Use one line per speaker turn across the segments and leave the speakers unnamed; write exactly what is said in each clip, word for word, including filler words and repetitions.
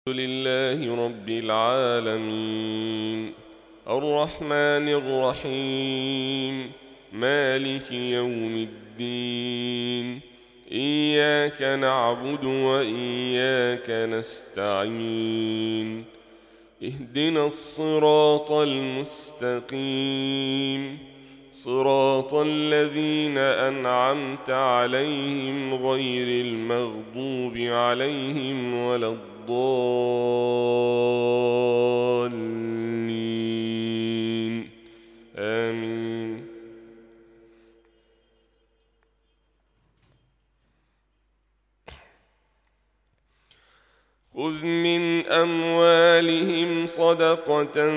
لله رب العالمين الرحمن الرحيم مالك يوم الدين إياك نعبد وإياك نستعين اهدنا الصراط المستقيم صراط الذين أنعمت عليهم غير المغضوب عليهم ولا الضالين آمين. خذ من أموالهم صدقة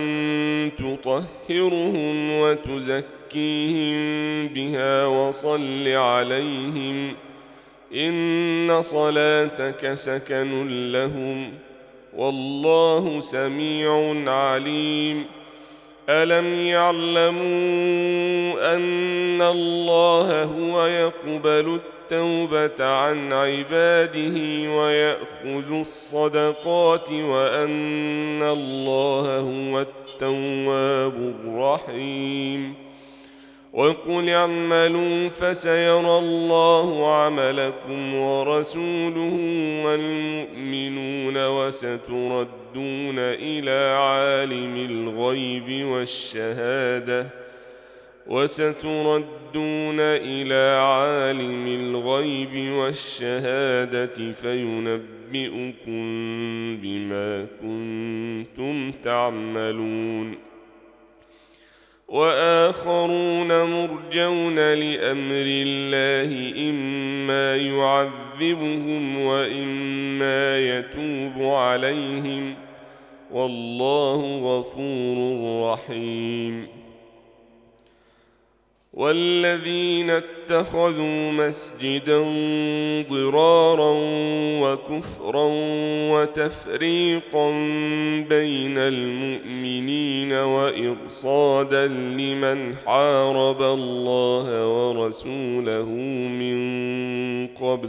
تطهرهم وتزكيهم بها وصل عليهم إن صلاتك سكن لهم والله سميع عليم. ألم يعلموا أن الله هو يقبل التوبة عن عباده ويأخذ الصدقات وأن الله هو التواب الرحيم. وقل اعملوا فسيرى الله عملكم ورسوله والمؤمنون وستردون إلى عالم الغيب والشهادة وستردون إلى عالم الغيب والشهادة فينبئكم بما كنتم تعملون. وآخرون مرجون لأمر الله إما يعذبهم وإما يتوب عليهم والله غفور رحيم. والذين اتخذوا مسجدا ضرارا وكفرا وتفريقا بين المؤمنين وإرصادا لمن حارب الله ورسوله من قبل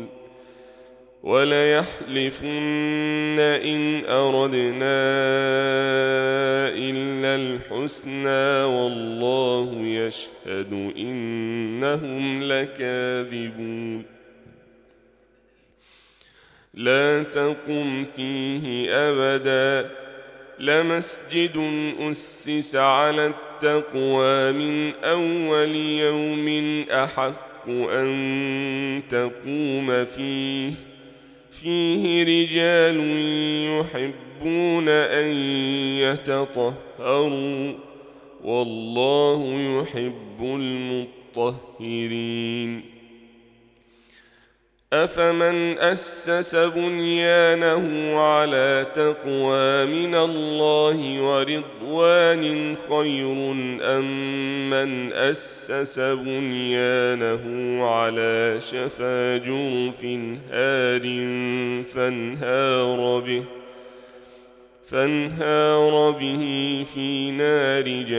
وليحلفن إن أردنا إلا الحسنى والله يشهد إنهم لكاذبون. لا تقم فيه أبدا لمسجد أسس على التقوى من أول يوم أحق أن تقوم فيه فيه رجال يحبون أن يتطهروا والله يحب المطهرين. أفمن أسس بنيانه على تقوى من الله ورضوان خير أم من أسس بنيانه على شفا جرف هار فانهار به فانهار به في نار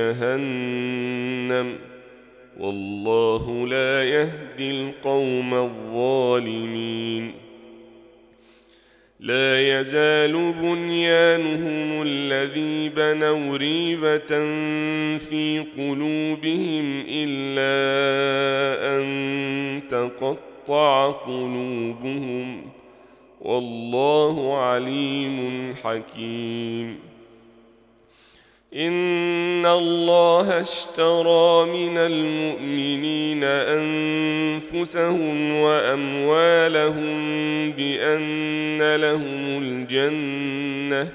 جهنم والله لا يهدي القوم الظالمين. لا يزال بنيانهم الذي بنوا ريبة في قلوبهم إلا أن تقطع قلوبهم والله عليم حكيم. إن الله اشترى من المؤمنين أنفسهم وأموالهم بأن لهم الجنة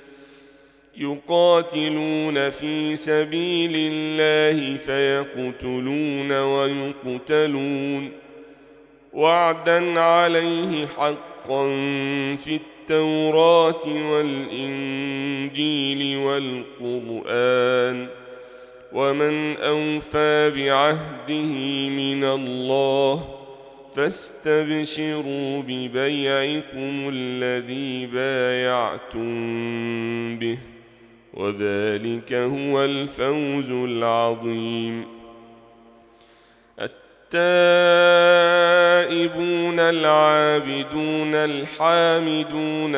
يقاتلون في سبيل الله فيقتلون ويقتلون وعدا عليه حقا في التوراة والإنجيل والقرآن ومن أوفى بعهده من الله فاستبشروا ببيعكم الذي بايعتم به وذلك هو الفوز العظيم. التائب التائبون العابدون الحامدون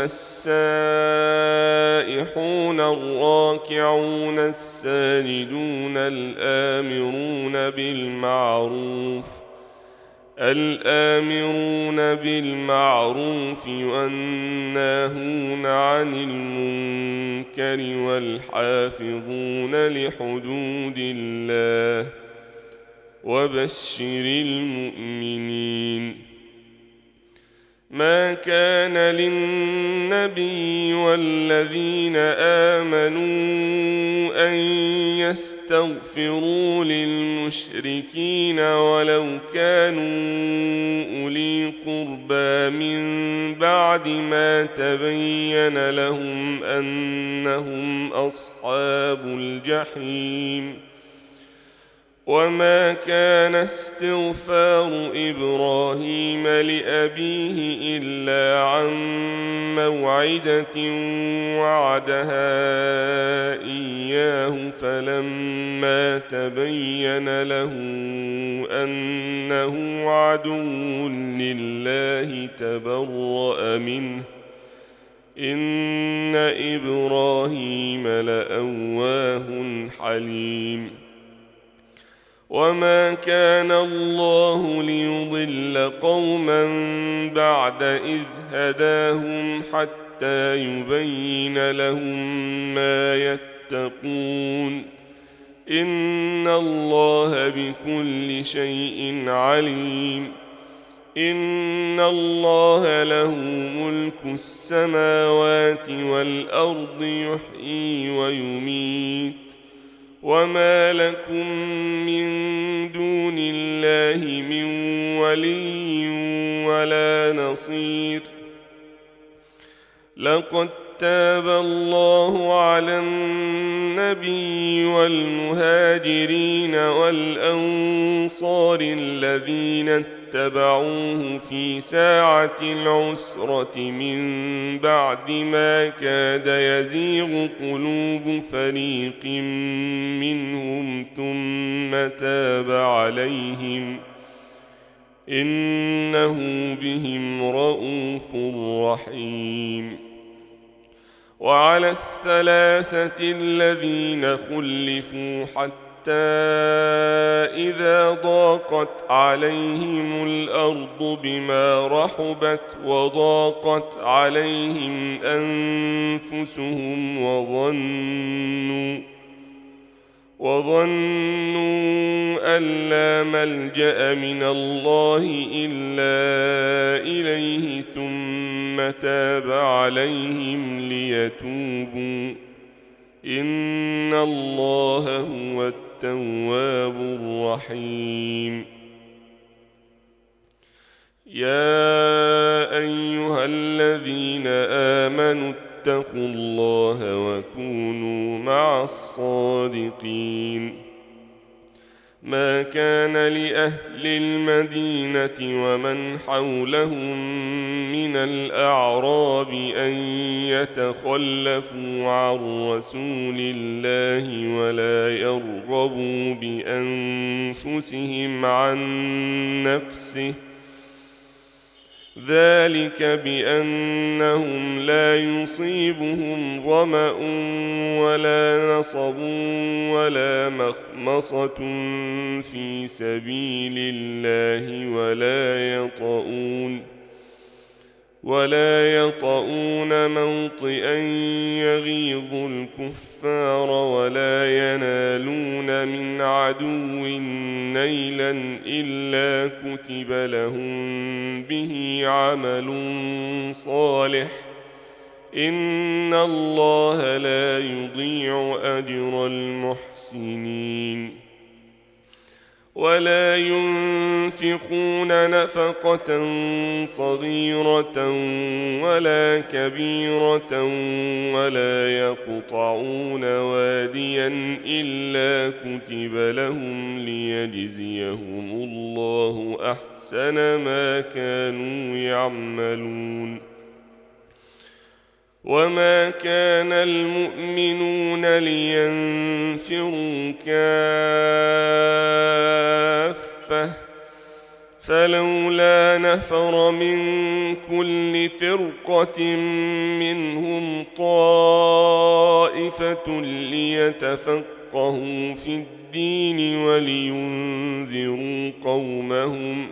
السائحون الراكعون الساجدون الآمرون بالمعروف الآمرون بالمعروف والناهون عن المنكر والحافظون لحدود الله وبشر المؤمنين. ما كان للنبي والذين آمنوا أن يستغفروا للمشركين ولو كانوا أولي قربى من بعد ما تبين لهم أنهم أصحاب الجحيم. وما كان استغفار إبراهيم لأبيه إلا عن موعدة وعدها إياه فلما تبين له أنه عدو لله تبرأ منه إن إبراهيم لأواه حليم. وما كان الله ليضل قوما بعد إذ هداهم حتى يبين لهم ما يتقون إن الله بكل شيء عليم. إن الله له ملك السماوات والأرض يحيي ويميت وما لكم من دون الله من ولي ولا نصير. لقد تاب الله على النبي والمهاجرين والأنصار الذين اتبعوه في ساعة العسرة من بعد ما كاد يزيغ قلوب فريق منهم ثم تاب عليهم إنه بهم رءوف رحيم. وعلى الثلاثة الذين خلفوا حتى إذا ضاقت عليهم الأرض بما رحبت وضاقت عليهم أنفسهم وظنوا وظنوا أن لا ملجأ من الله إلا إليه ثم تاب عليهم ليتوبوا إن الله هو التواب الرحيم. يا أيها الذين آمنوا اتقوا الله وكونوا مع الصادقين. ما كان لأهل المدينة ومن حولهم من الأعراب أن يتخلفوا عن رسول الله ولا يرغبوا بأنفسهم عن نفسه ذلك بأنهم لا يصيبهم ظمأ ولا نصب ولا مخمصة في سبيل الله ولا يطؤون ولا يطؤون موطئا يغيظ الكفار ولا ينالون من عدو نيلا إلا كتب لهم به عمل صالح إن الله لا يضيع أجر المحسنين. ولا ينفقون نفقة صغيرة ولا كبيرة ولا يقطعون واديا إلا كتب لهم ليجزيهم الله أحسن ما كانوا يعملون. وما كان المؤمنون لينفروا كافة فلولا نفر من كل فرقة منهم طائفة ليتفقهوا في الدين ولينذروا قومهم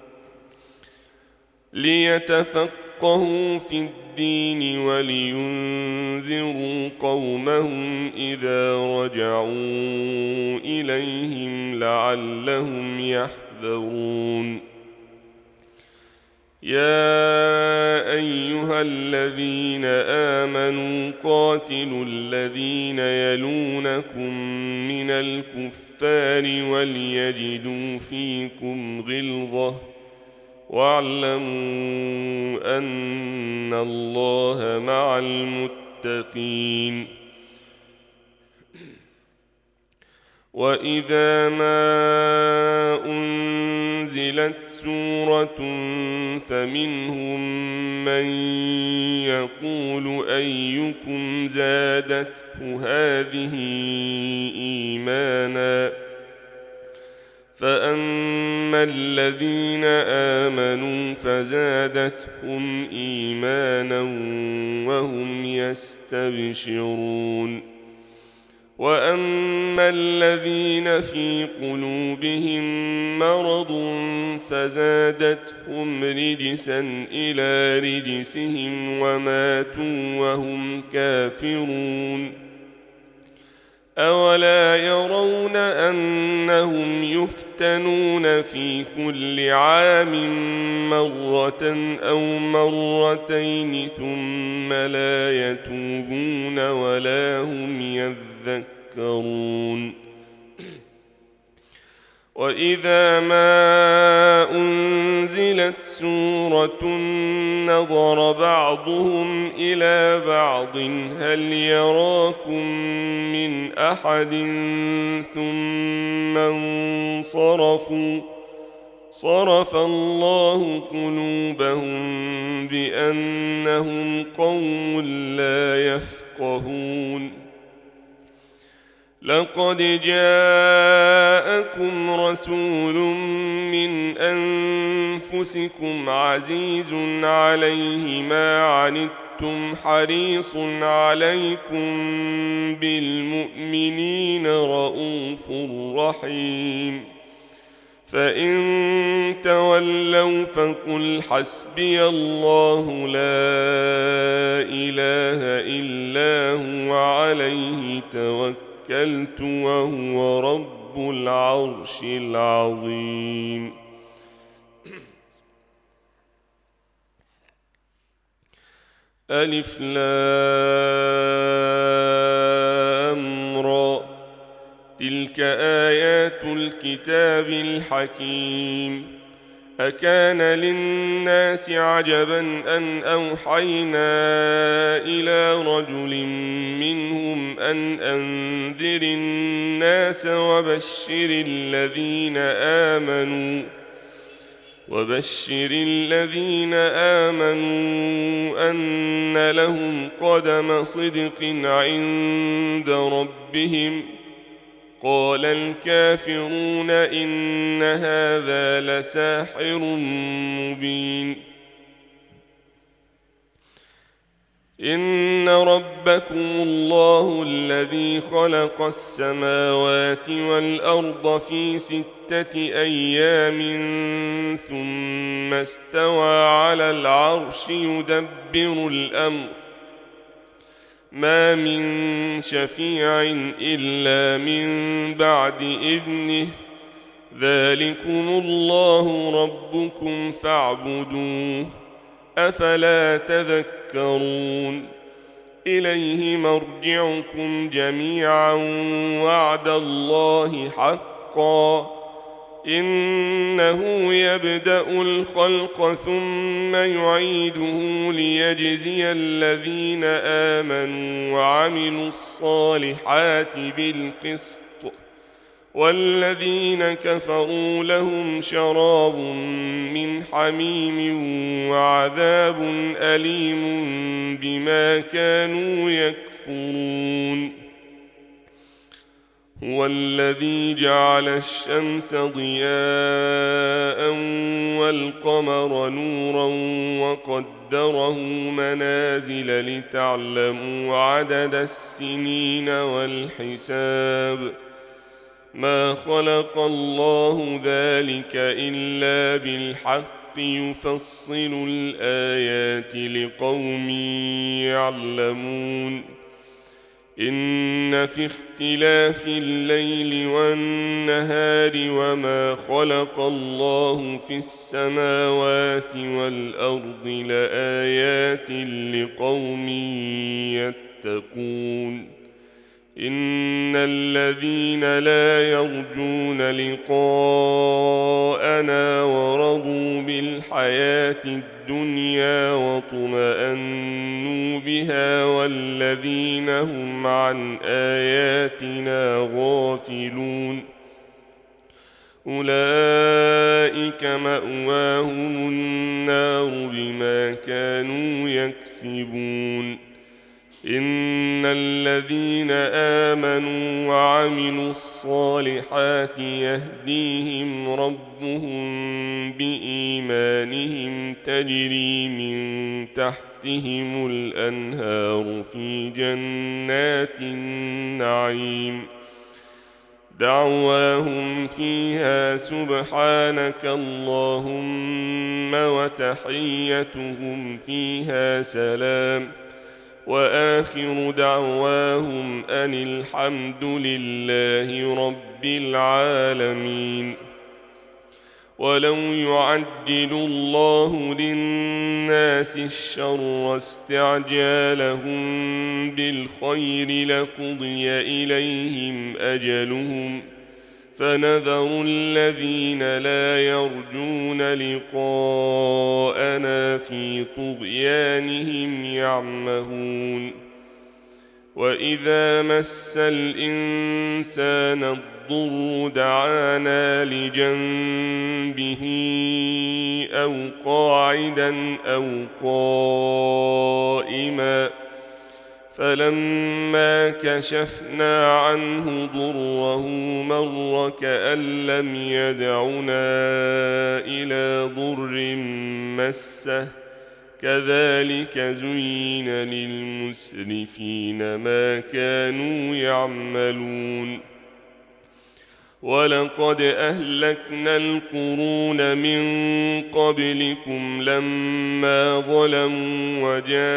ليتفقهوا في الدين ولينذروا قومهم إذا رجعوا إليهم لعلهم يحذرون. يا أيها الذين آمنوا قاتلوا الذين يلونكم من الكفار وليجدوا فيكم غلظة واعلموا أن الله مع المتقين. وإذا ما أنزلت سورة فمنهم من يقول أيكم زادته هذه إيمانا فأما الذين آمنوا فزادتهم إيمانا وهم يستبشرون. وأما الذين في قلوبهم مرض فزادتهم رجسا إلى رجسهم وماتوا وهم كافرون. أولا يرون أنهم يفتنون في كل عام مرة أو مرتين ثم لا يتوبون ولا هم يذكرون. وإذا ما أنزلت سورة نظر بعضهم إلى بعض هل يراكم من أحد ثم انصرفوا صرف الله قلوبهم بأنهم قوم لا يفقهون. لقد جاءكم رسول من أنفسكم عزيز عليه ما عنتم حريص عليكم بالمؤمنين رؤوف رحيم. فإن تولوا فقل حسبي الله لا إله إلا هو عليه توكلت وهو رب العرش العظيم. ألف لام را تلك آيات الكتاب الحكيم. أكان للناس عجبا أن أوحينا إلى رجل منهم أن أنذر الناس وبشر الذين آمنوا وبشر الذين آمنوا أن لهم قدم صدق عند ربهم. قال الكافرون إن هذا لساحر مبين. إن ربكم الله الذي خلق السماوات والأرض في ستة أيام ثم استوى على العرش يدبر الأمر ما من شفيع إلا من بعد إذنه ذلكم الله ربكم فاعبدوه أفلا تذكرون. إليه مرجعكم جميعا وعد الله حقا إنه يبدأ الخلق ثم يعيده ليجزي الذين آمنوا وعملوا الصالحات بالقسط والذين كفروا لهم شراب من حميم وعذاب أليم بما كانوا يكفرون. هو الذي جعل الشمس ضياء والقمر نورا وقدره منازل لتعلموا عدد السنين والحساب ما خلق الله ذلك إلا بالحق يفصل الآيات لقوم يعلمون إن في اختلاف الليل والنهار وما خلق الله في السماوات والأرض لآيات لقوم يتقون إن الذين لا يرجون لقاءنا ورضوا بالحياة الدنيا واطمأنوا بها والذين هم عن آياتنا غافلون أولئك مأواهم النار بما كانوا يكسبون إن الذين آمنوا وعملوا الصالحات يهديهم ربهم بإيمانهم تجري من تحتهم الأنهار في جنات النعيم دعواهم فيها سبحانك اللهم وتحيتهم فيها سلام وآخر دعواهم أن الحمد لله رب العالمين ولو يعجل الله للناس الشر استعجالهم بالخير لقضي إليهم أجلهم فنذر الذين لا يرجون لقاءنا في طغيانهم يعمهون وإذا مس الإنسان الضر دعانا لجنبه أو قاعدا أو قائما فلما كشفنا عنه ضره مر كأن لم يدعنا إلى ضر مسه كذلك زين للمسرفين ما كانوا يعملون ولقد أهلكنا القرون من قبلكم لما ظلموا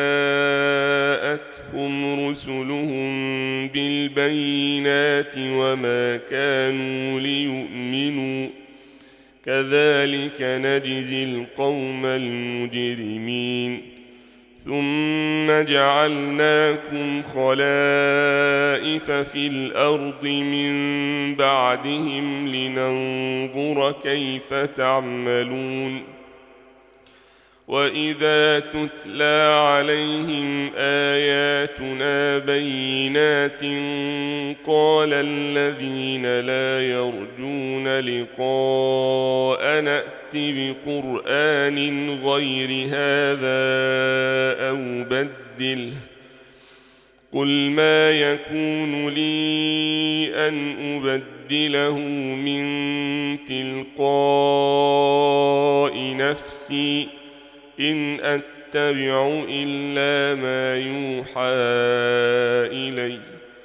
وجاءتهم رسلهم بالبينات وما كانوا ليؤمنوا كذلك نجزي القوم المجرمين ثم جعلناكم خلائف في الأرض من بعدهم لننظر كيف تعملون وإذا تتلى عليهم آياتنا بينات قال الذين لا يرجون لقاء نأت بقرآن غير هذا أو بدله قل ما يكون لي أن أبدله من تلقاء نفسي إن أتبع إلا ما يوحى إلي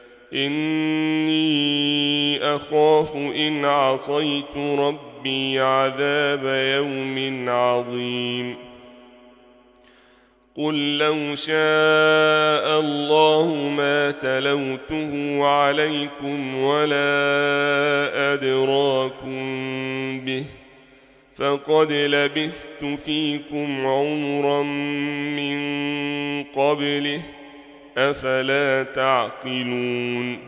إني أخاف إن عصيت ربي عذاب يوم عظيم قل لو شاء الله ما تلوته عليكم ولا أدراكم به فقد لبثت فيكم عمرا من قبله أفلا تعقلون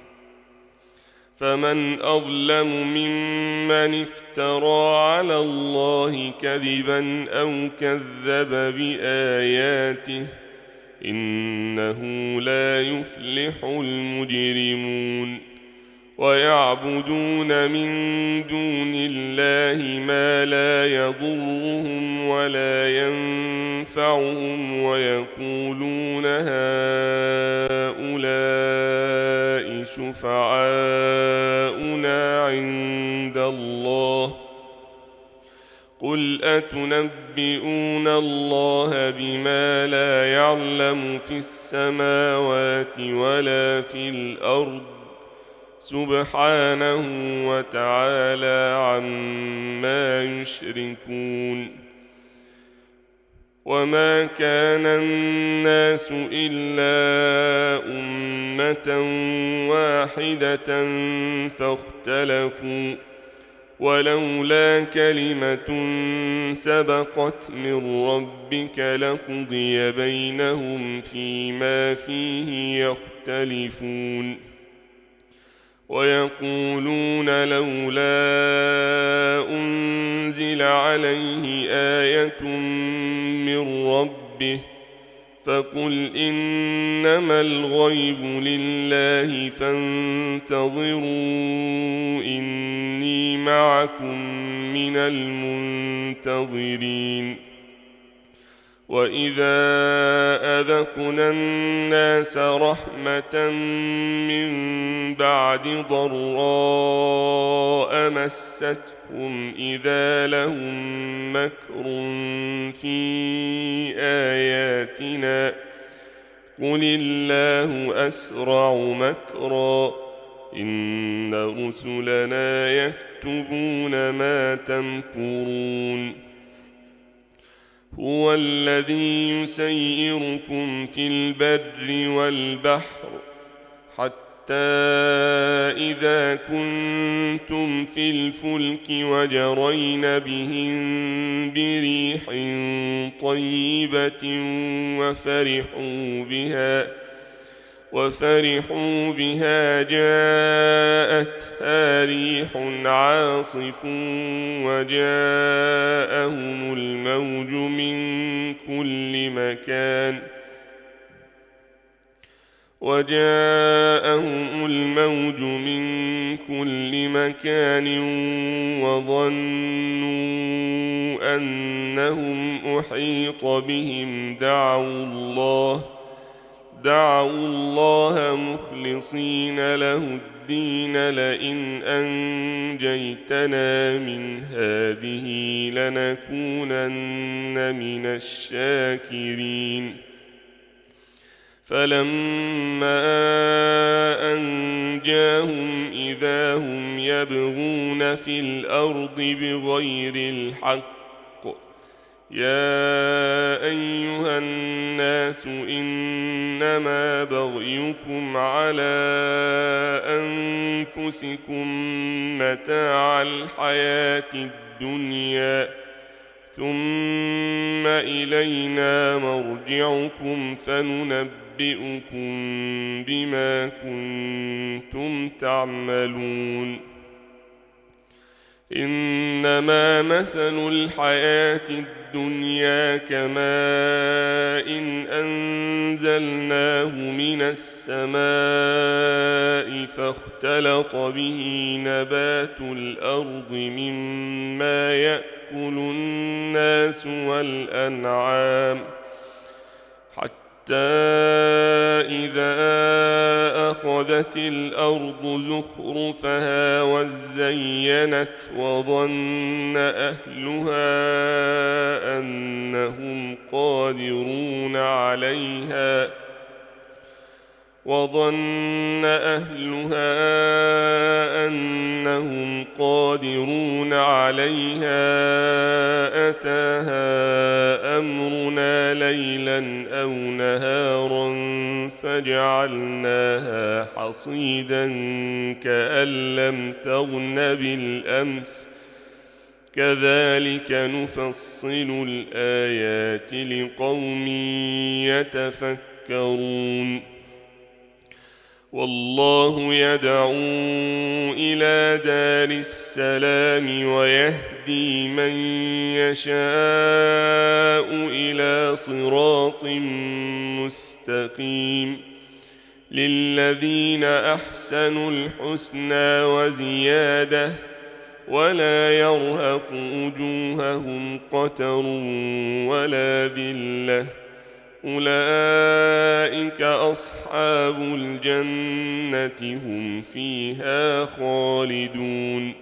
فمن أظلم ممن افترى على الله كذبا أو كذب بآياته إنه لا يفلح المجرمون ويعبدون من دون الله ما لا يضرهم ولا ينفعهم ويقولون هؤلاء شفعاؤنا عند الله قل أتنبئون الله بما لا يعلم في السماوات ولا في الأرض سبحانه وتعالى عما يشركون وما كان الناس إلا أمة واحدة فاختلفوا ولولا كلمة سبقت من ربك لقضي بينهم فيما فيه يختلفون ويقولون لولا أنزل عليه آية من ربه فقل إنما الغيب لله فانتظروا إني معكم من المنتظرين وإذا أذقنا الناس رحمة من بعد ضراء مستهم إذا لهم مكر في آياتنا قل الله أسرع مكرا إن رسلنا يكتبون ما تمكرون هو الذي يسيركم في البر والبحر حتى إذا كنتم في الفلك وجرين بهم بريح طيبة وفرحوا بها وفرحوا بها جاءتها ريح عاصف وجاءهم الموج من كل مكان وجاءهم الموج من كل مكان وظنوا أنهم أحيط بهم دعوا الله دعوا الله مخلصين له الدين لئن أنجيتنا من هذه لنكونن من الشاكرين فلما أنجاهم إذا هم يبغون في الأرض بغير الحق يا أيها الناس إنما بغيكم على أنفسكم متاع الحياة الدنيا ثم إلينا مرجعكم فننبئكم بما كنتم تعملون إنما مثل الحياة الدنيا كماء إن أنزلناه من السماء فاختلط به نبات الأرض مما يأكل الناس والأنعام حتى إذا أخذت الأرض زخرفها وزينت وظن أهلها أنهم قادرون عليها وظن أهلها أنهم قادرون عليها أتاها أمرنا ليلا أو نهارا فجعلناها حصيدا كأن لم تغن بالأمس كذلك نفصل الآيات لقوم يتفكرون والله يدعو إلى دار السلام ويهدي من يشاء إلى صراط مستقيم للذين أحسنوا الحسنى وزيادة ولا يرهق وجوههم قتر ولا ذلة أولئك أصحاب الجنة هم فيها خالدون.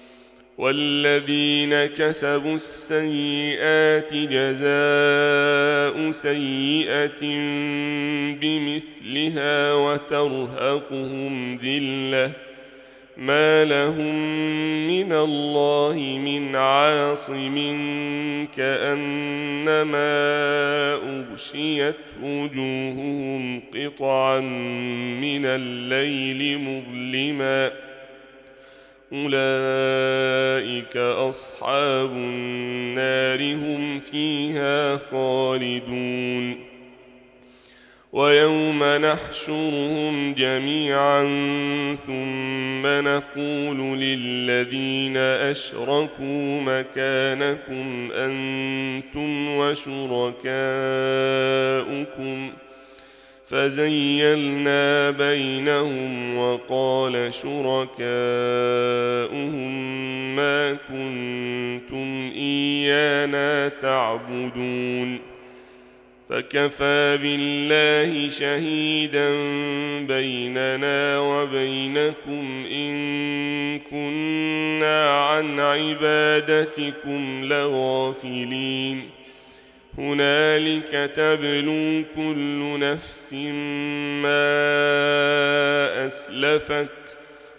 والذين كسبوا السيئات جزاء سيئة بمثلها وترهقهم ذلة ما لهم من الله من عاصم كأنما أغشيت وجوههم قطعا من الليل مظلما أولئك أصحاب النار هم فيها خالدون. ويوم نحشرهم جميعا ثم نقول للذين أشركوا مكانكم أنتم وشركاؤكم فزيلنا بينهم وقال شركاؤهم ما كنتم إيانا تعبدون فكفى بالله شهيدا بيننا وبينكم إن كنا عن عبادتكم لغافلين هنالك تبلو كل نفس ما أسلفت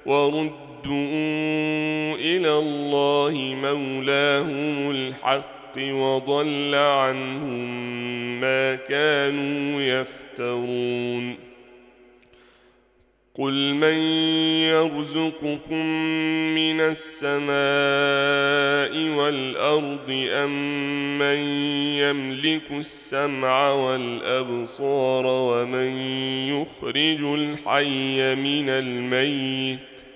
وردوا إلى الله مولاهم الحق وضل عنهم ما كانوا يفترون. قل من يرزقكم من السماء والأرض أم من يملك السمع والأبصار ومن يخرج الحي من الميت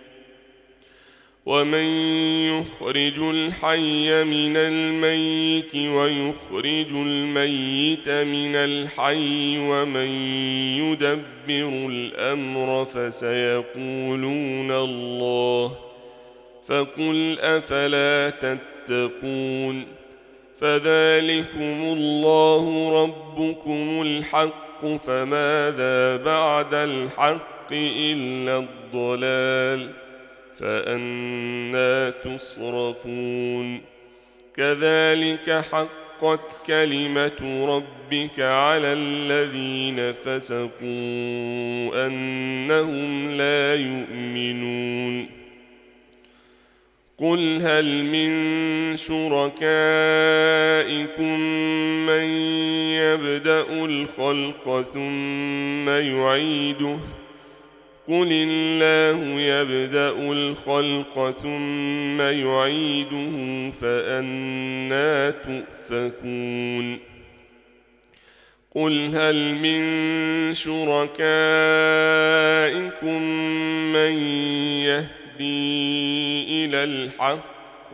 ومن يخرج الحي من الميت ويخرج الميت من الحي ومن يدبر الأمر فسيقولون الله فقل أفلا تتقون فذلكم الله ربكم الحق فماذا بعد الحق إلا الضلال فأنى تصرفون. كذلك حقت كلمة ربك على الذين فسقوا أنهم لا يؤمنون. قل هل من شركائكم من يبدأ الخلق ثم يعيده قل الله يبدأ الخلق ثم يعيده فأنى تؤفكون. قل هل من شركائكم من يهدي إلى الحق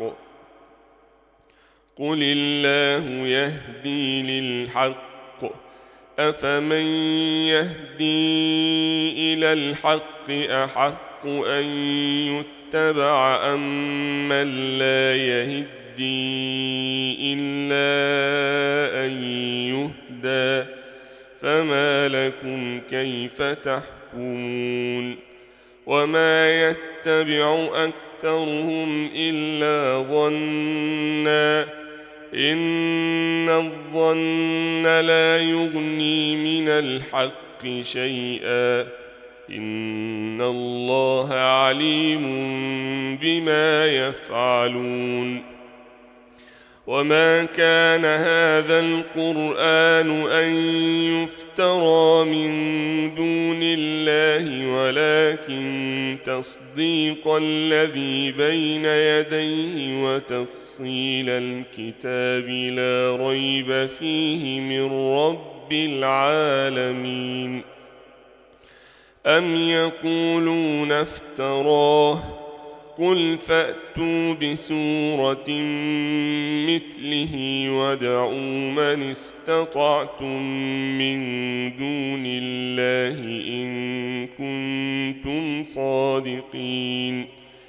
قل الله يهدي للحق أفمن يهدي إلى الحق أحق أن يتبع أم من لا يهدي إلا أن يهدى فما لكم كيف تحكمون. وما يتبع أكثرهم إلا ظنًّا إن الظن لا يغني من الحق شيئا إن الله عليم بما يفعلون. وما كان هذا القرآن أن يفترى من دون الله ولكن تصديق الذي بين يديه وتفصيل الكتاب لا ريب فيه من رب العالمين. أم يقولون افتراه قل فأتوا بسورة مثله وادعوا من استطعتم من دون الله إن كنتم صادقين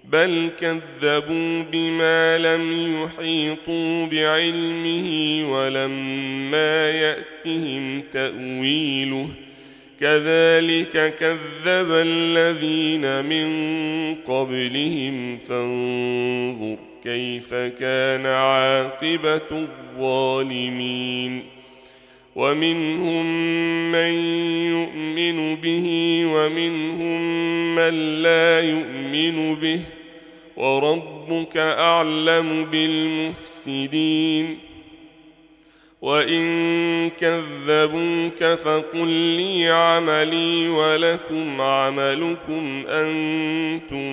بل كذبوا بما لم يحيطوا بعلمه ولما يأتهم تأويله كذلك كذب الذين من قبلهم فانظر كيف كان عاقبة الظالمين ومنهم من يؤمن به ومنهم من لا يؤمن به وربك أعلم بالمفسدين وإن كذبوك فقل لي عملي ولكم عملكم أنتم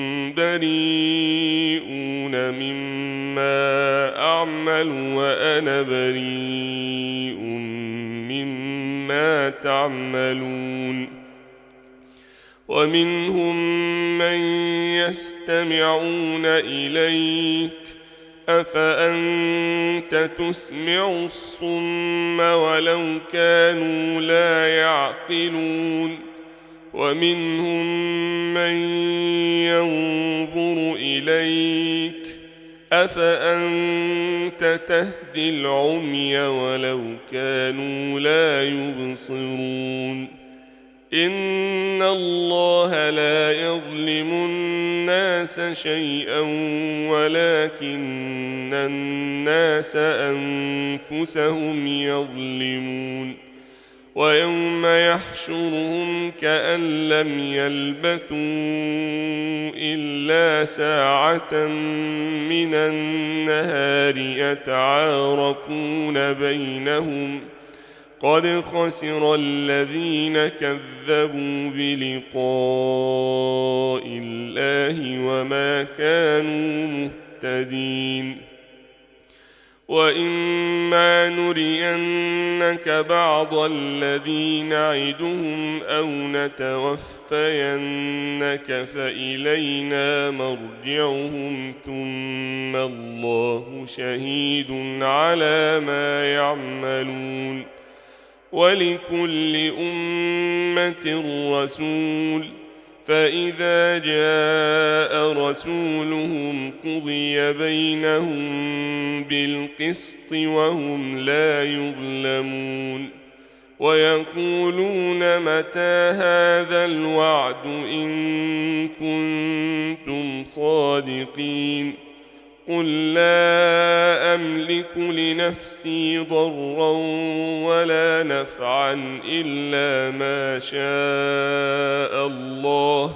بريئون مما أعمل وأنا بريء مما تعملون ومنهم من يستمعون إليك أفأنت تسمع الصم ولو كانوا لا يعقلون ومنهم من ينظر إليك أفأنت تهدي العمي ولو كانوا لا يبصرون إن الله لا يظلم الناس شيئا ولكن الناس أنفسهم يظلمون ويوم يحشرهم كأن لم يلبثوا إلا ساعة من النهار يتعارفون بينهم قد خسر الذين كذبوا بلقاء الله وما كانوا مهتدين وإما نرينك بعض الذي نعدهم أو نتوفينك فإلينا مرجعهم ثم الله شهيد على ما يعملون ولكل أمة رسول فإذا جاء رسولهم قضي بينهم بالقسط وهم لا يظلمون ويقولون متى هذا الوعد إن كنتم صادقين قل لا أملك لنفسي ضرا ولا نفعا إلا ما شاء الله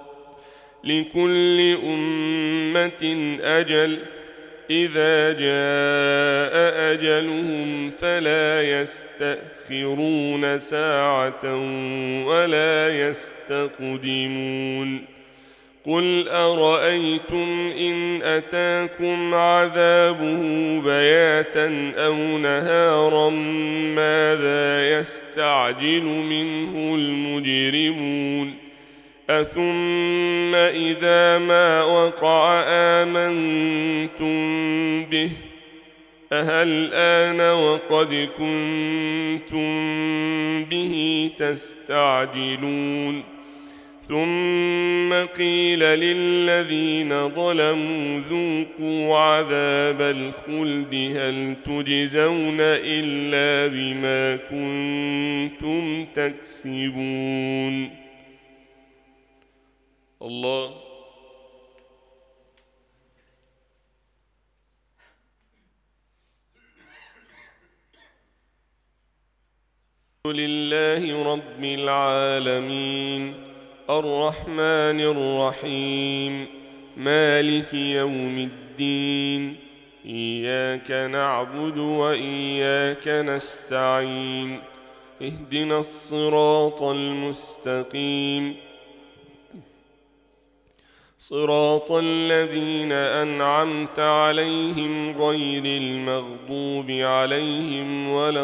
لكل أمة أجل إذا جاء أجلهم فلا يستأخرون ساعة ولا يستقدمون قل أرأيتم إن أتاكم عذابه بياتا أو نهارا ماذا يستعجل منه المجرمون أثم إذا ما وقع آمنتم به أهل آن وقد كنتم به تستعجلون ثم قيل للذين ظلموا ذوقوا عذاب الخلد هل تجزون إلا بما كنتم تكسبون الله لله رب العالمين الرحمن الرحيم مالك يوم الدين إياك نعبد وإياك نستعين اهدنا الصراط المستقيم صراط الذين أنعمت عليهم غير المغضوب عليهم ولا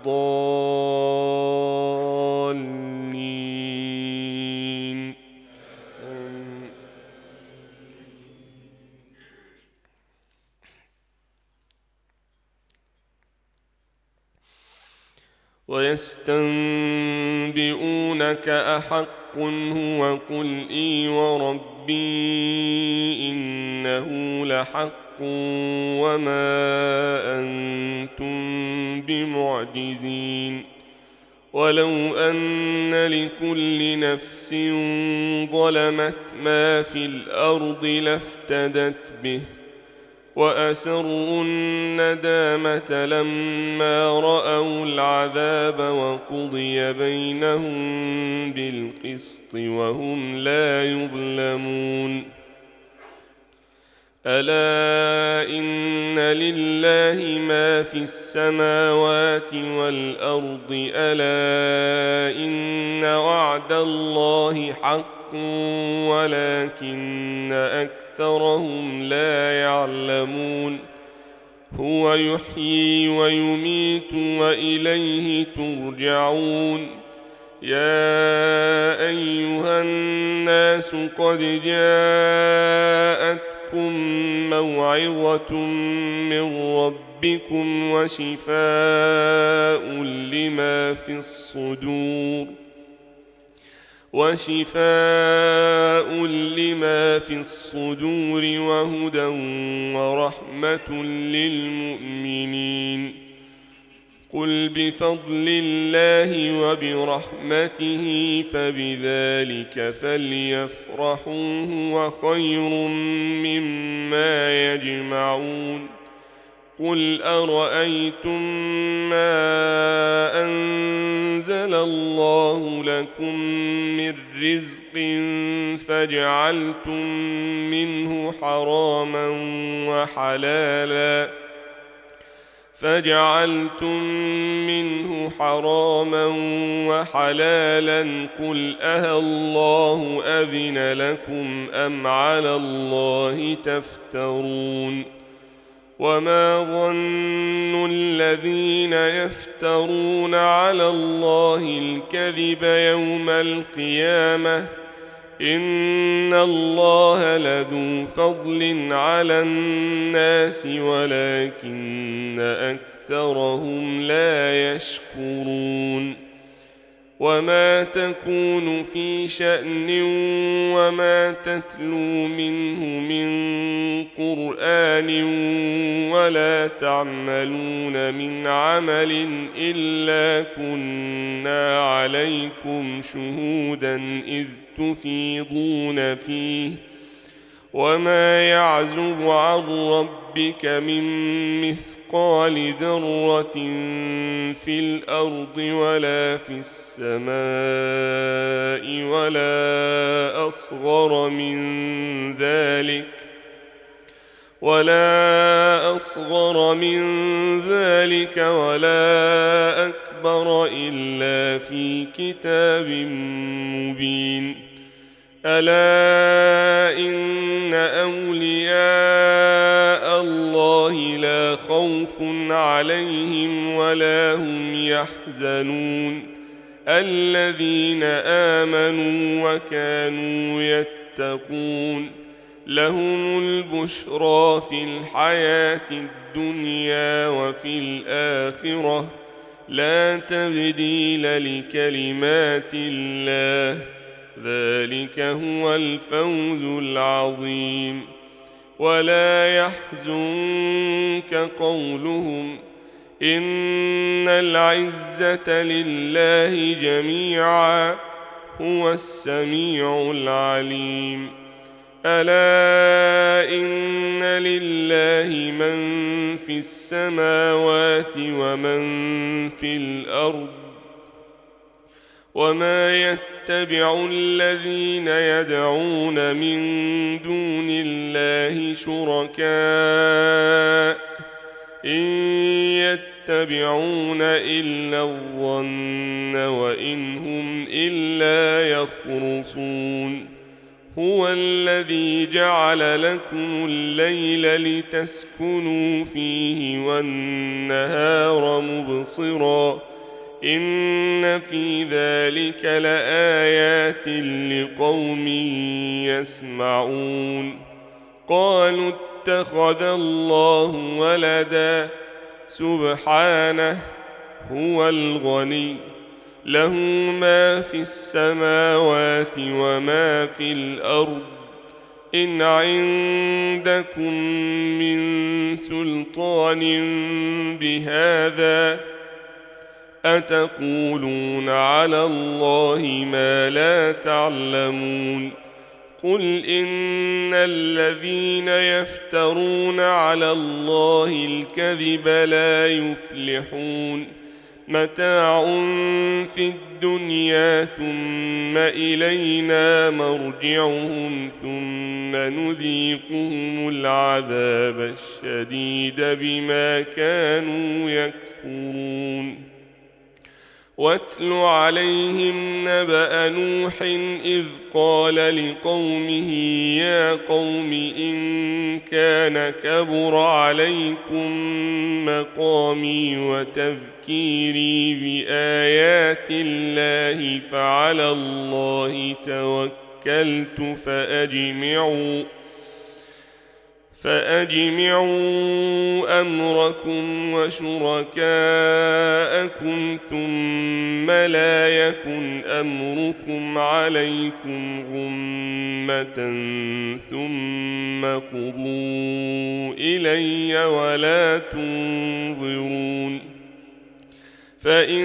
الضالين ويستنبئونك أحق هو قل إي وربي إنه لحق وما أنتم بمعجزين ولو أن لكل نفس ظلمت ما في الأرض لافتدت به وأسروا الندامة لما رأوا العذاب وقضي بينهم بالقسط وهم لا يظلمون ألا إن لله ما في السماوات والأرض ألا إن وعد الله حق ولكن أكثرهم لا يعلمون هو يحيي ويميت وإليه ترجعون يا أيها الناس قد جاءتكم موعظة من ربكم وشفاء لما في الصدور وشفاء لما في الصدور وهدى ورحمة للمؤمنين قل بفضل الله وبرحمته فبذلك فليفرحوا هو خير مما يجمعون قل أرأيتم ما أنزل الله لكم من رزق فجعلتم منه حراما وحلالا فجعلتم منه حراما وحلالا قل أه الله أذن لكم أم على الله تفترون وما ظن الذين يفترون على الله الكذب يوم القيامة إن الله لذو فضل على الناس ولكن أكثرهم لا يشكرون وما تكون في شأن وما تتلو منه من قرآن ولا تعملون من عمل إلا كنا عليكم شهودا إذ تفيضون فيه وما يعزب عن ربك من مثقال ذرة في الأرض ولا في السماء ولا أصغر من ذلك ولا أصغر من ذلك ولا أكبر إلا في كتاب مبين ألا إن أولياء الله لا خوف عليهم ولا هم يحزنون الذين آمنوا وكانوا يتقون لهم البشرى في الحياة الدنيا وفي الآخرة لا تبديل لكلمات الله ذلك هو الفوز العظيم ولا يحزنك قولهم إن العزة لله جميعا هو السميع العليم ألا إن لله من في السماوات ومن في الأرض وما يتبع الذين يدعون من دون الله شركاء إن يتبعون إلا الظن وإن هم إلا يخرصون هو الذي جعل لكم الليل لتسكنوا فيه والنهار مبصرا إن في ذلك لآيات لقوم يسمعون قالوا اتخذ الله ولدا سبحانه هو الغني له ما في السماوات وما في الأرض إن عندكم من سلطان بهذا أتقولون على الله ما لا تعلمون قل إن الذين يفترون على الله الكذب لا يفلحون متاع في الدنيا ثم إلينا مرجعهم ثم نذيقهم العذاب الشديد بما كانوا يكفرون واتل عليهم نبأ نوح إذ قال لقومه يا قوم إن كان كبر عليكم مقامي وتذكيري بآيات الله فعلى الله توكلت فأجمعوا فأجمعوا أمركم وشركاءكم ثم لا يكن أمركم عليكم غمة ثم قضوا إلي ولا تنظرون فإن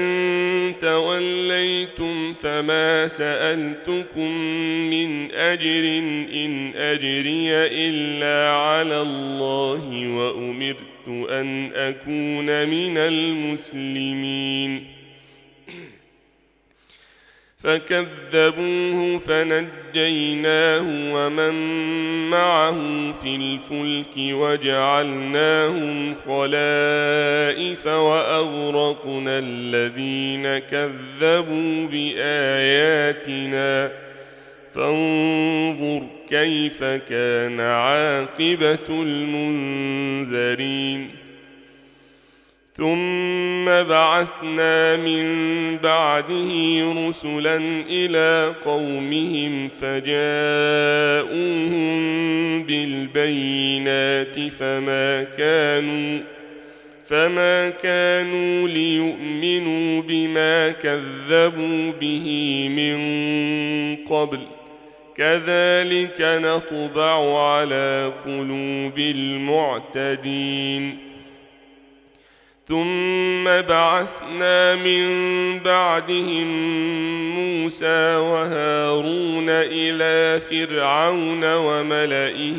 توليتم فما سألتكم من أجر إن أجري إلا على الله وأمرت أن أكون من المسلمين فكذبوه فنجيناه ومن معه في الفلك وجعلناهم خلائف وأغرقنا الذين كذبوا بآياتنا فانظر كيف كان عاقبة المنذرين ثم بعثنا من بعده رسلا إلى قومهم فجاءوهم بالبينات فما كانوا فما كانوا ليؤمنوا بما كذبوا به من قبل كذلك نطبع على قلوب المعتدين ثم بعثنا من بعدهم موسى وهارون إلى فرعون وملئه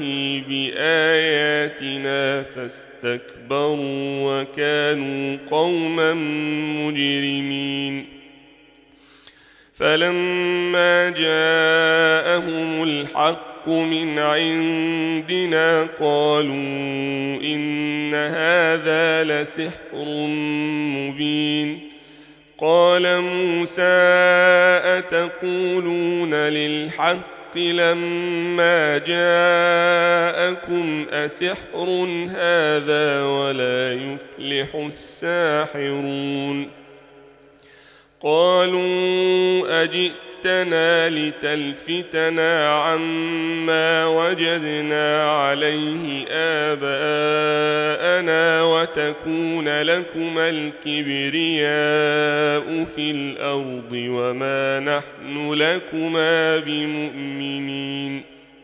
بآياتنا فاستكبروا وكانوا قوما مجرمين فلما جاءهم الحق من عندنا قالوا إن هذا لسحر مبين قال موسى أتقولون للحق لما جاءكم أسحر هذا ولا يفلح الساحرون قالوا أجئتنا لتلفتنا عما وجدنا عليه آباءنا وتكون لكما الكبرياء في الأرض وما نحن لكما بمؤمنين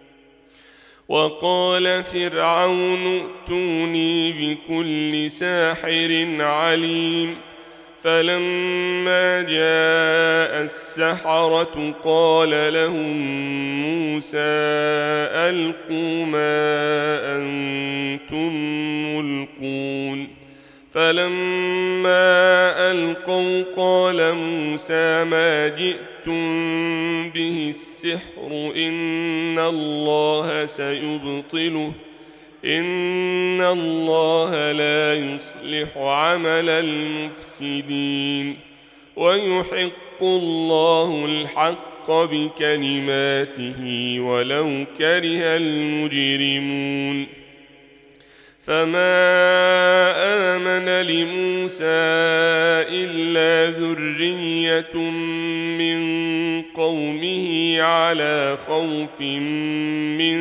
وقال فرعون ائتوني بكل ساحر عليم فلما جاء السحرة قال لهم موسى ألقوا ما أنتم ملقون فلما ألقوا قال موسى ما جئتم به السحر إن الله سيبطله إن الله لا يصلح عمل المفسدين ويحق الله الحق بكلماته ولو كره المجرمون فما آمن لموسى إلا ذرية من قومه على خوف من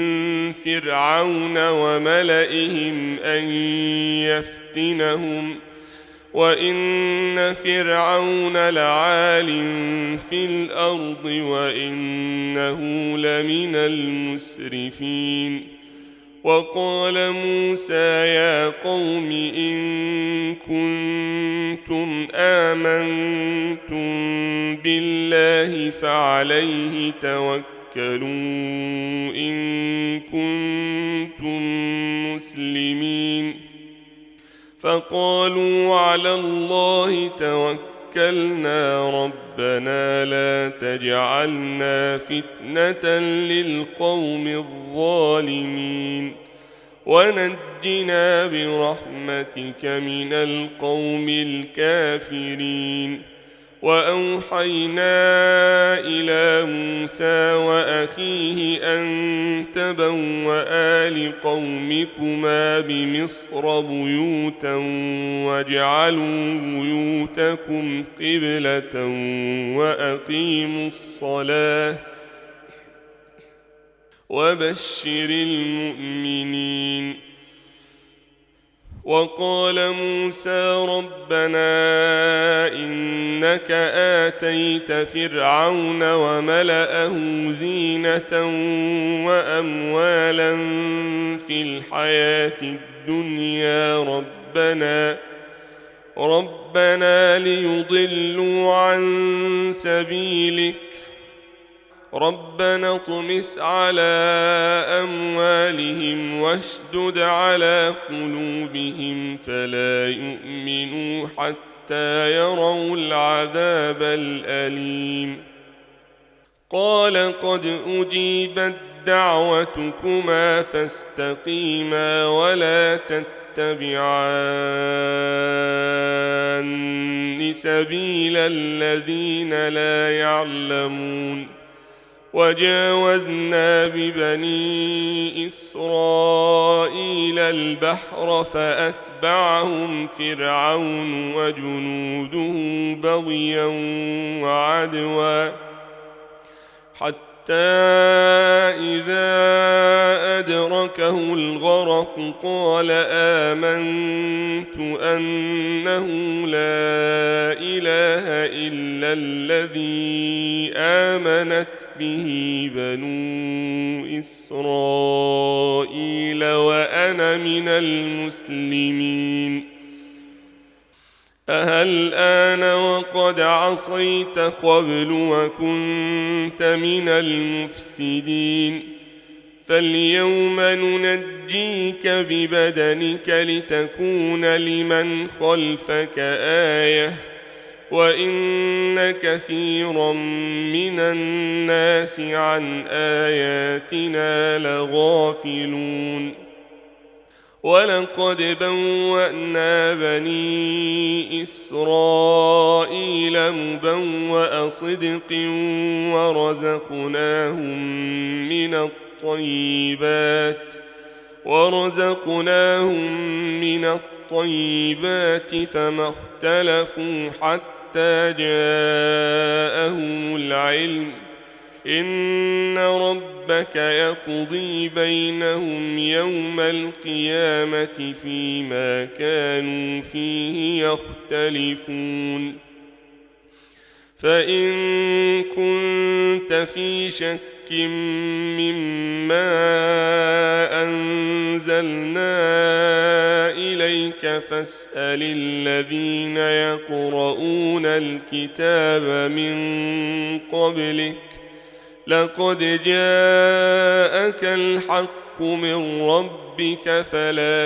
فرعون وملئهم أن يفتنهم وإن فرعون لعال في الأرض وإنه لمن المسرفين. وقال موسى يا قوم إن كنتم آمنتم بالله فعليه توكلوا إن كنتم مسلمين. فقالوا على الله توكلنا ربنا لا تجعلنا فتنة للقوم الظالمين ونجنا برحمتك من القوم الكافرين. وأوحينا إلى موسى وأخيه أن تبوأ لقومكما بمصر بيوتا واجعلوا بيوتكم قبلة وأقيموا الصلاة وبشر المؤمنين. وقال موسى ربنا إنك آتيت فرعون وملأه زينة وأموالا في الحياة الدنيا ربنا ربنا ليضلوا عن سبيلك ربنا اطمس على أموالهم واشدد على قلوبهم فلا يؤمنوا حتى يروا العذاب الأليم. قال قد أجيبت دعوتكما فاستقيما ولا تتبعان سبيل الذين لا يعلمون. وجاوزنا ببني إسرائيل البحر فأتبعهم فرعون وجنوده بغيا وعدوا حتى إذا أدركه الغرق قال آمنت أنه لا إله إلا الذي آمنت به بنو إسرائيل وأنا من المسلمين. أهل آن وقد عصيت قبل وكنت من المفسدين. فاليوم ننجيك ببدنك لتكون لمن خلفك آية وإن كثيرا من الناس عن آياتنا لغافلون. ولقد بوأنا بني إسرائيل مبوأ صدق ورزقناهم من الطيبات ورزقناهم من الطيبات فما اختلفوا حتى جاءهم العلم إن ربك يقضي بينهم يوم القيامة فيما كانوا فيه يختلفون. فإن كنت في شك مما أنزلنا إليك فاسأل الذين يقرؤون الكتاب من قبلك لقد جاءك الحق من ربك فلا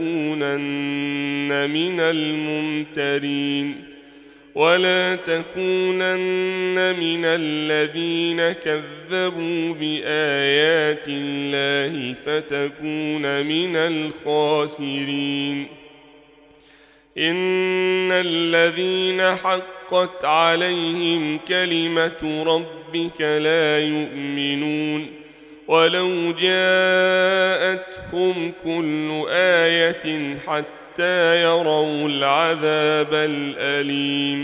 تكونن من الممترين ولا تكونن من الذين كذبوا بآيات الله فتكون من الخاسرين. إن الذين حقت عليهم كلمة ربك لا يؤمنون ولو جاءتهم كل آية حتى يروا العذاب الأليم.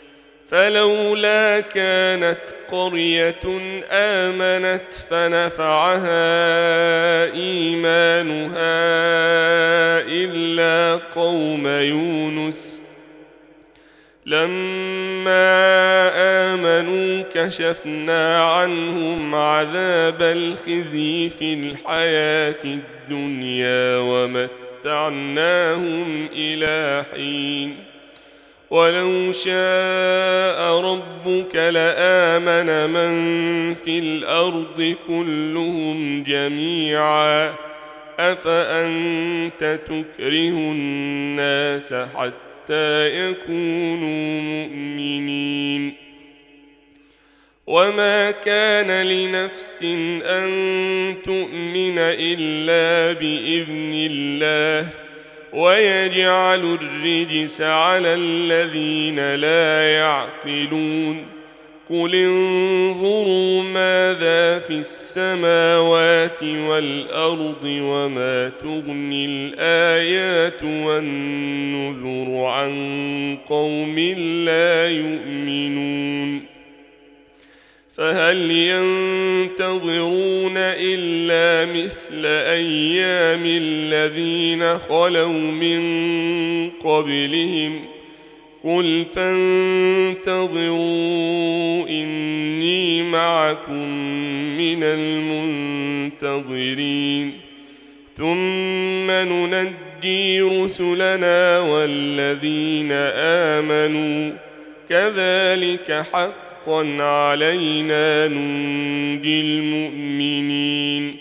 فلولا كانت قرية آمنت فنفعها إيمانها إلا قوم يونس لما آمنوا كشفنا عنهم عذاب الخزي في الحياة الدنيا ومتعناهم إلى حين ولو شاء ربك لآمن من في الأرض كلهم جميعا أفأنت تكره الناس حتى يكونوا مؤمنين وما كان لنفس أن تؤمن إلا بإذن الله ويجعل الرجس على الذين لا يعقلون قل انظروا ماذا في السماوات والأرض وما تغني الآيات والنذر عن قوم لا يؤمنون فهل ينتظرون إلا مثل أيام الذين خلوا من قبلهم قل فانتظروا إني معكم من المنتظرين ثم ننجي رسلنا والذين آمنوا كذلك حقا حقا علينا ننجي المؤمنين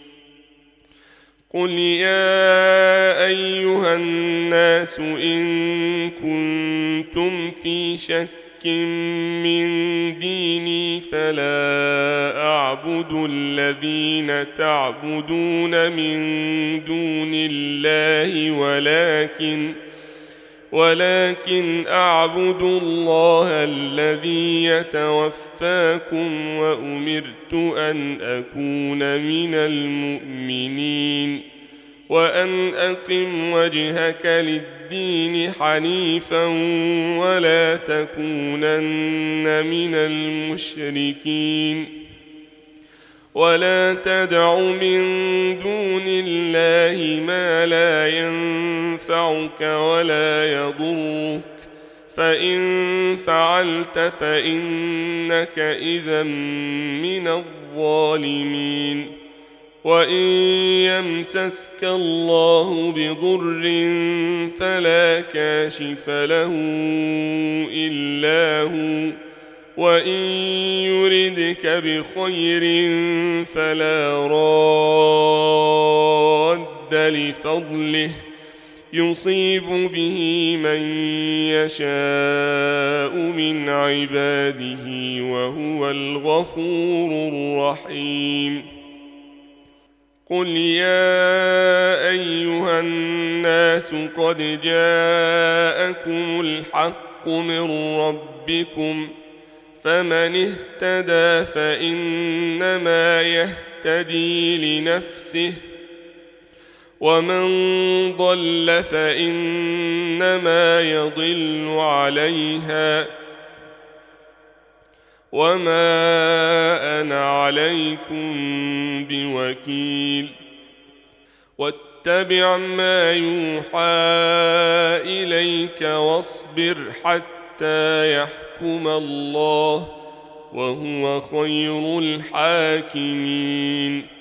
قل يا أيها الناس إن كنتم في شك من ديني فلا أعبد الذين تعبدون من دون الله ولكن ولكن أعبد الله الذي يتوفاكم وأمرت أن أكون من المؤمنين وأن أقم وجهك للدين حنيفا ولا تكونن من المشركين ولا تدع من دون الله ما لا ينفعك ولا يضرك فإن فعلت فإنك إذا من الظالمين وإن يمسسك الله بضر فلا كاشف له إلا هو وإن يردك بخير فلا راد لفضله يصيب به من يشاء من عباده وهو الغفور الرحيم قل يا أيها الناس قد جاءكم الحق من ربكم فمن اهتدى فإنما يهتدي لنفسه ومن ضل فإنما يضل عليها وما أنا عليكم بوكيل واتبع ما يوحى إليك واصبر حتى يحكم الله وهو خير الحاكمين